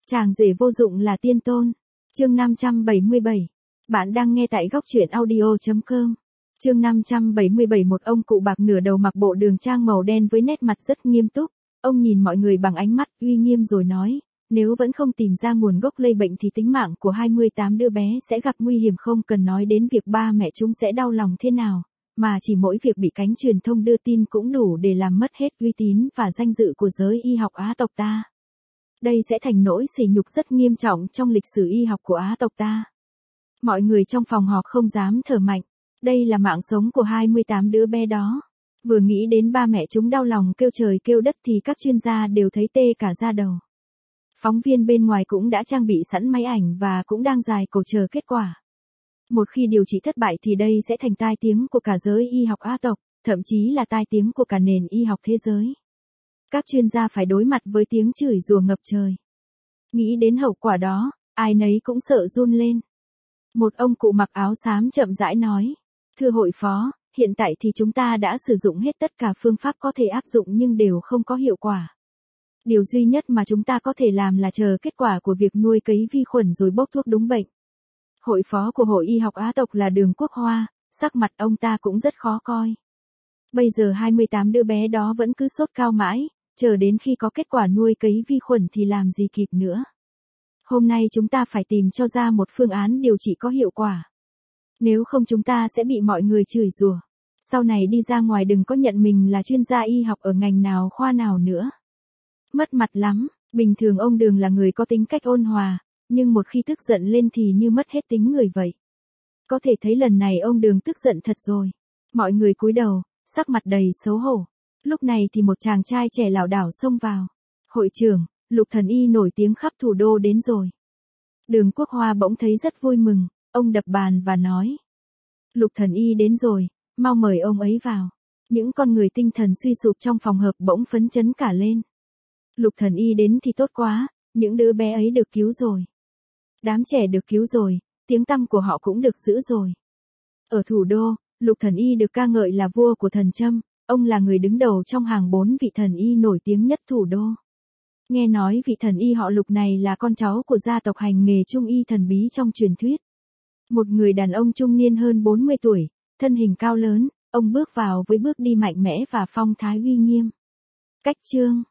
Chàng rể vô dụng là tiên tôn. Chương 577. Bạn đang nghe tại góc truyện audio.com. Chương 577. Một ông cụ bạc nửa đầu mặc bộ đường trang màu đen với nét mặt rất nghiêm túc. Ông nhìn mọi người bằng ánh mắt uy nghiêm rồi nói, nếu vẫn không tìm ra nguồn gốc lây bệnh thì tính mạng của 28 đứa bé sẽ gặp nguy hiểm, không cần nói đến việc ba mẹ chúng sẽ đau lòng thế nào, mà chỉ mỗi việc bị cánh truyền thông đưa tin cũng đủ để làm mất hết uy tín và danh dự của giới y học Á tộc ta. Đây sẽ thành nỗi sỉ nhục rất nghiêm trọng trong lịch sử y học của Á tộc ta. Mọi người trong phòng họp không dám thở mạnh. Đây là mạng sống của 28 đứa bé đó. Vừa nghĩ đến ba mẹ chúng đau lòng kêu trời kêu đất thì các chuyên gia đều thấy tê cả da đầu. Phóng viên bên ngoài cũng đã trang bị sẵn máy ảnh và cũng đang dài cổ chờ kết quả. Một khi điều trị thất bại thì đây sẽ thành tai tiếng của cả giới y học Á tộc, thậm chí là tai tiếng của cả nền y học thế giới. Các chuyên gia phải đối mặt với tiếng chửi rủa ngập trời. Nghĩ đến hậu quả đó, ai nấy cũng sợ run lên. Một ông cụ mặc áo xám chậm rãi nói, thưa hội phó, hiện tại thì chúng ta đã sử dụng hết tất cả phương pháp có thể áp dụng nhưng đều không có hiệu quả. Điều duy nhất mà chúng ta có thể làm là chờ kết quả của việc nuôi cấy vi khuẩn rồi bốc thuốc đúng bệnh. Hội phó của Hội Y học Á tộc là Đường Quốc Hoa, sắc mặt ông ta cũng rất khó coi. Bây giờ 28 đứa bé đó vẫn cứ sốt cao mãi, chờ đến khi có kết quả nuôi cấy vi khuẩn thì làm gì kịp nữa. Hôm nay chúng ta phải tìm cho ra một phương án điều trị có hiệu quả. Nếu không chúng ta sẽ bị mọi người chửi rủa. Sau này đi ra ngoài đừng có nhận mình là chuyên gia y học ở ngành nào khoa nào nữa. Mất mặt lắm, bình thường ông Đường là người có tính cách ôn hòa, nhưng một khi tức giận lên thì như mất hết tính người vậy. Có thể thấy lần này ông Đường tức giận thật rồi. Mọi người cúi đầu, sắc mặt đầy xấu hổ. Lúc này thì một chàng trai trẻ lảo đảo xông vào. Hội trưởng, Lục Thần Y nổi tiếng khắp thủ đô đến rồi. Đường Quốc Hoa bỗng thấy rất vui mừng, ông đập bàn và nói. Lục Thần Y đến rồi, mau mời ông ấy vào. Những con người tinh thần suy sụp trong phòng họp bỗng phấn chấn cả lên. Lục Thần Y đến thì tốt quá, những đứa bé ấy được cứu rồi. Đám trẻ được cứu rồi, tiếng tăm của họ cũng được giữ rồi. Ở thủ đô, Lục Thần Y được ca ngợi là vua của thần châm, ông là người đứng đầu trong hàng 4 vị thần y nổi tiếng nhất thủ đô. Nghe nói vị thần y họ Lục này là con cháu của gia tộc hành nghề trung y thần bí trong truyền thuyết. Một người đàn ông trung niên hơn 40 tuổi, thân hình cao lớn, ông bước vào với bước đi mạnh mẽ và phong thái uy nghiêm. Cách chương